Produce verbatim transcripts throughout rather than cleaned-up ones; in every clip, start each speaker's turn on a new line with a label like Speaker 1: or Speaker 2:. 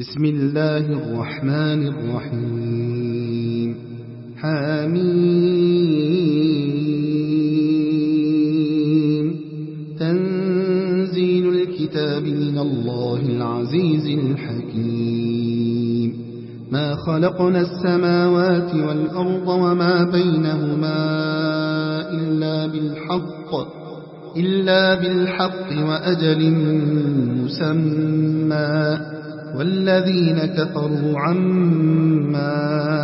Speaker 1: بسم الله الرحمن الرحيم حميم تنزيل الكتاب من الله العزيز الحكيم ما خلقنا السماوات والأرض وما بينهما إلا بالحق إلا بالحق وأجل مسمى والذين كفروا عما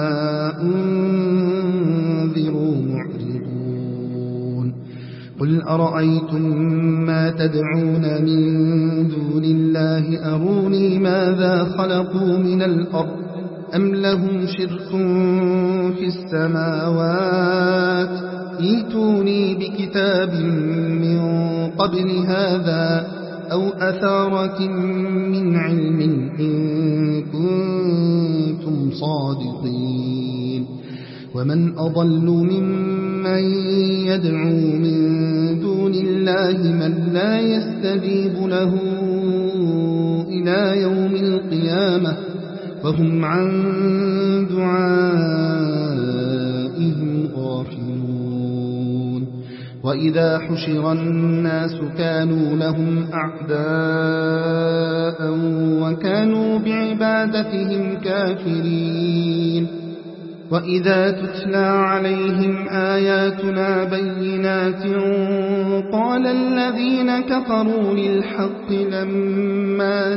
Speaker 1: أنذروا معرضون قل أرأيتم ما تدعون من دون الله أروني ماذا خلقوا من الأرض أم لهم شرك في السماوات ائتوني بكتاب من قبل هذا أو أثارة من علم إن كنتم صادقين ومن أضل ممن يدعو من دون الله من لا يستجيب له إلى يوم القيامة وهم عن دعائهم غافلون وإذا حشر الناس كانوا لهم أعداء وكانوا بعبادتهم كافرين وإذا تتلى عليهم آياتنا بينات قال الذين كفروا للحق لما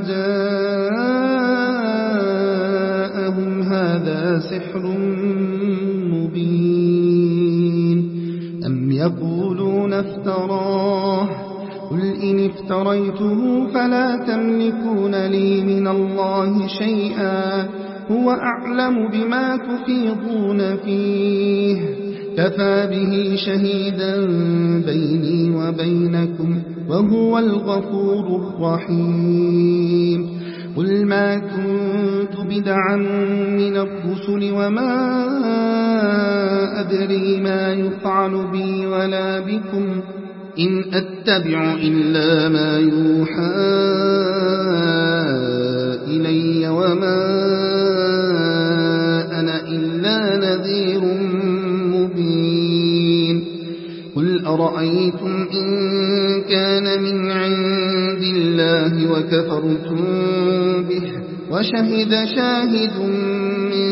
Speaker 1: جاءهم هذا سحر مبين أم يقولون افتراه قل إن افتريته فلا تملكون لي من الله شيئا هو أعلم بما تفيضون فيه كفى به شهيدا بيني وبينكم وهو الغفور الرحيم قل ما كنت بدعا من الرسل وما أدري ما يفعل بي ولا بكم إن أتبع إلا ما يوحى إلي وما أنا إلا نذير مبين قل أرأيتم إن كان من عند الله وكفرتم به وشهد شاهد من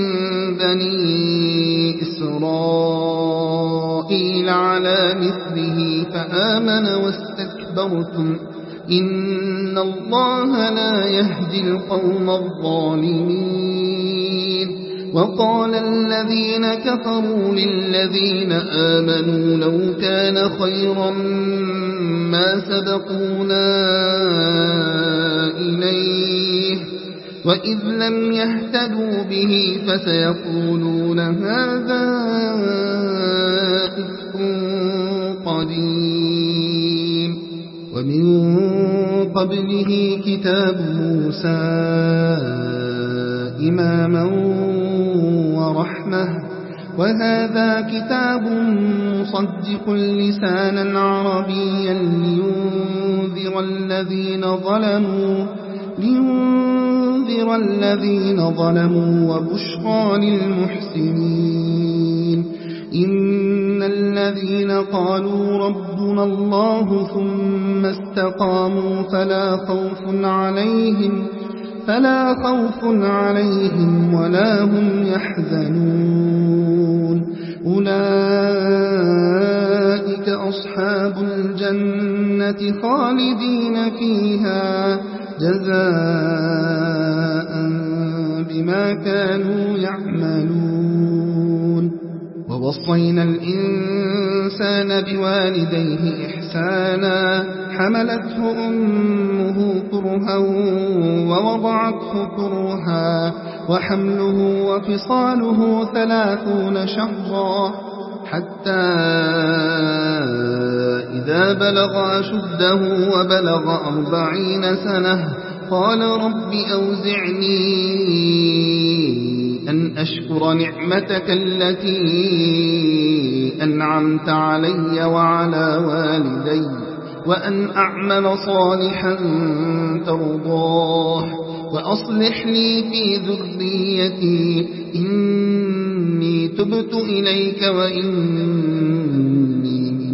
Speaker 1: بني إسرائيل على مثله فآمن واستكبرتم إن الله لا يهدي القوم الظالمين وقال الذين كفروا للذين آمنوا لو كان خيرا ما سبقونا إليه وإذ لم يهتدوا به فسيقولون هذا إفك قديم ومن قبله كتاب موسى إماما ورحمة وهذا كتاب مصدق لسانا عربيا لينذر الذين ظلموا لينذر الذين ظلموا وبشرى للمحسنين إن الذين قالوا ربنا الله ثم استقاموا فلا خوف عليهم فلا خوف عليهم ولا هم يحزنون أولئك أصحاب الجنة خالدين فيها جزاء بما كانوا يعملون ووصينا الإنسان بوالديه إحسانا حملته أمه كرها ووضعته كرها وحمله وفصاله ثلاثون شهرا حتى إذا بلغ أشده وبلغ أربعين سنة قال رب أوزعني أن أشكر نعمتك التي أنعمت علي وعلى والدي وأن أعمل صالحا ترضاه وأصلح لي في ذريتي إني تبت إليك وإني من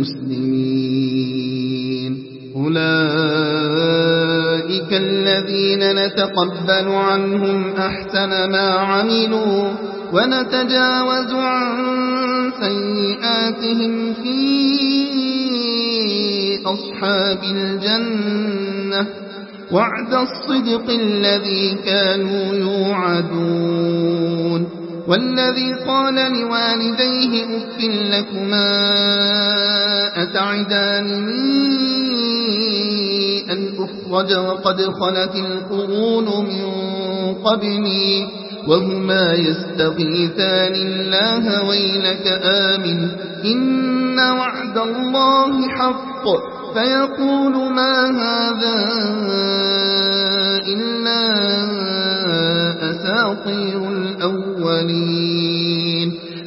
Speaker 1: المسلمين. أولئك الذين نتقبل عنهم أحسن ما عملوا ونتجاوز عن سيئاتهم في أصحاب الجنة وعد الصدق الذي كانوا يوعدون. والذي قال لوالديه أف لكما أتعدانني أن أخرج وقد خلت القرون من قبلي وهما يستغيثان الله ويلك آمن إن وعد الله حق فيقول ما هذا إلا أساطير الأولين.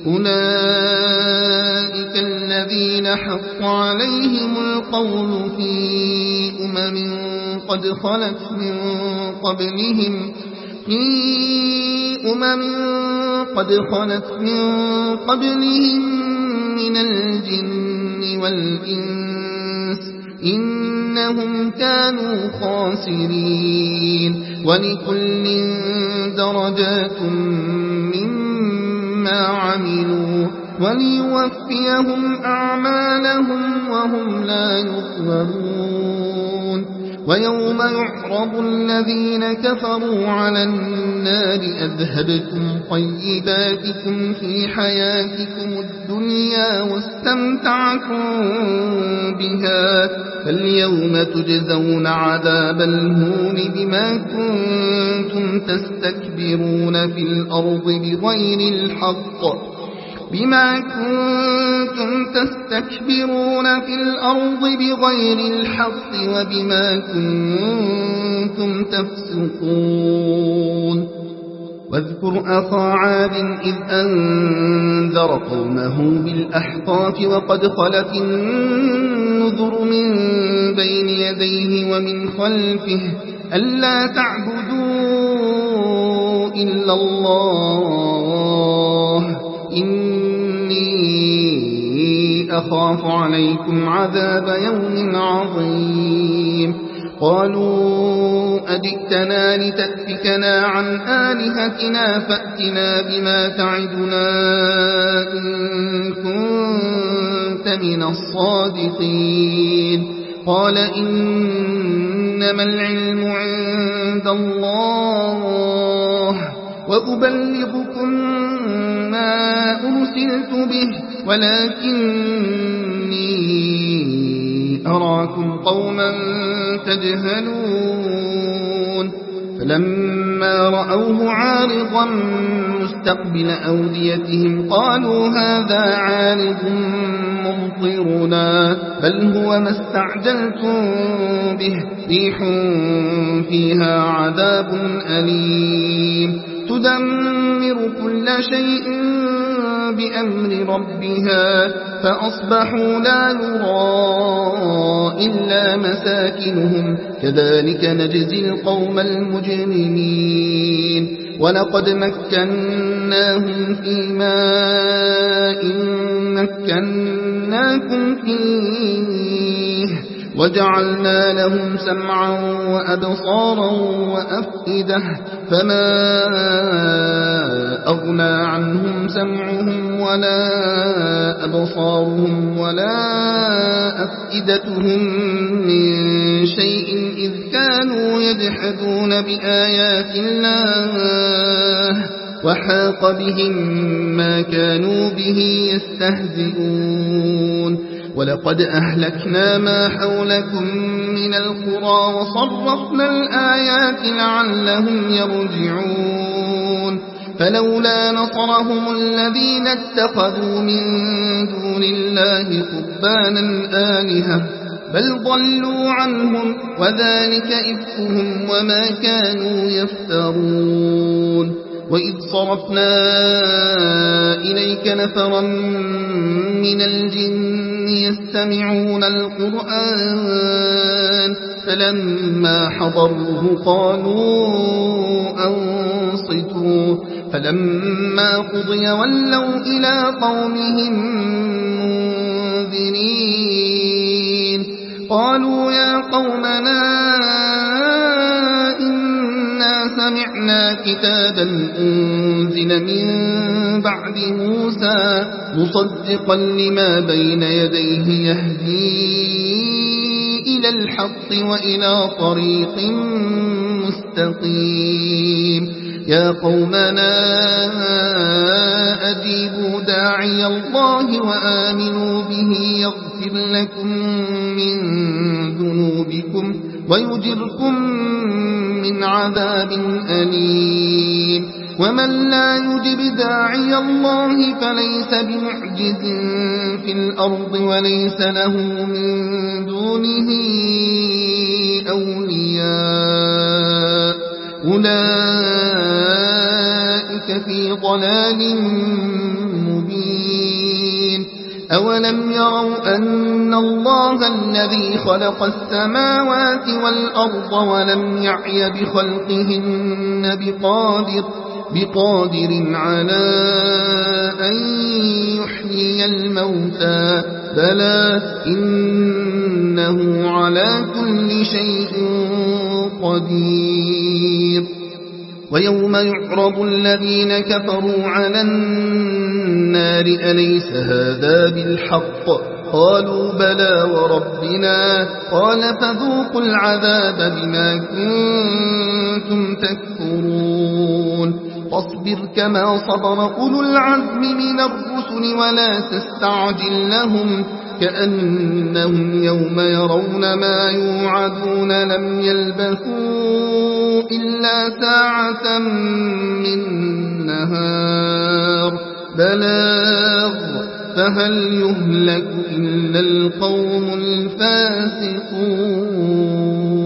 Speaker 1: أولئك الذين حق عليهم القول في أمم قد خلت من قبلهم في أمم قد خلت من قبلهم من الجن والإنس إنهم كانوا خاسرين. ولكل درجات مما عملوا وليوفيهم أعمالهم وهم لا يظلمون. ويوم يعرض الذين كفروا على النار أذهبتم طيباتكم في حياتكم الدنيا واستمتعتم بها فاليوم تجزون عذاب الهون بما كنتم تستكبرون في الأرض بغير الحق بما كنتم تستكبرون في الأرض بغير الحق وبما كنتم تفسقون. واذكر أخا عاد إذ أنذر قومه بالأحقاف وقد خلت النذر من بين يديه ومن خلفه ألا تعبدوا إلا الله إني أخاف عليكم عذاب يوم عظيم. قالوا أجئتنا لتأفكنا عن آلهتنا فأتنا بما تعدنا إن كنت من الصادقين. قال إنما العلم عند الله وأبلغكم ما أرسلت به ولكني أراكم قوما تجهلون. فلما رأوه عارضا مستقبل أوديتهم قالوا هذا عارض ممطرنا بل هو ما استعجلتم به ريح فيها عذاب أليم تدمر كل شيء بأمر ربها فأصبحوا لا يرى إلا مساكنهم كذلك نجزي القوم المجرمين. ولقد مكناهم في ماء مكناكم فيه وجعلنا لهم سمعا وأبصارا وأفئدة فما أغنى عنهم سمعهم ولا أبصارهم ولا أفئدتهم من شيء إذ كانوا يجحدون بآيات الله وحاق بهم ما كانوا به يستهزئون. ولقد أهلكنا ما حولكم من القرى وصرفنا الآيات لعلهم يرجعون. فلولا نصرهم الذين اتخذوا من دون الله قربانا آلهة بل ضلوا عنهم وذلك إفكهم وما كانوا يفترون. وإذ صرفنا إليك نفرا من الجن يستمعون القرآن فلما حضروه قالوا أنصتوا فلما قضي ولوا إلى قومهم منذرين قالوا يا قومنا إنا سمعنا كتابا أنزل من بعد موسى مصدقا لما بين يديه يهدي إلى الحق وإلى طريق مستقيم يا قومنا أجيبوا داعي الله وآمنوا به يغفر لكم من ذنوبكم ويجركم من عذاب أليم ومن لا يجب داعي الله فليس بمعجز في الأرض وليس له من دونه أولياء أولئك في ضلال مبين أولم يروا أن الله الذي خلق السماوات والأرض ولم يعي بخلقهن بقادر بقادر على أن يحيي الموتى بلى إنه على كل شيء قدير ويوم يعرض الذين كفروا على النار أليس هذا بالحق قالوا بلى وربنا قال فذوقوا العذاب بما كنتم تكفرون فاصبر كما صبر أولو العزم من الرسل ولا تستعجل لهم كأنهم يوم يرون ما يوعدون لم يلبثوا إلا ساعة من نهار بلاغ فهل يهلك إلا القوم الفاسقون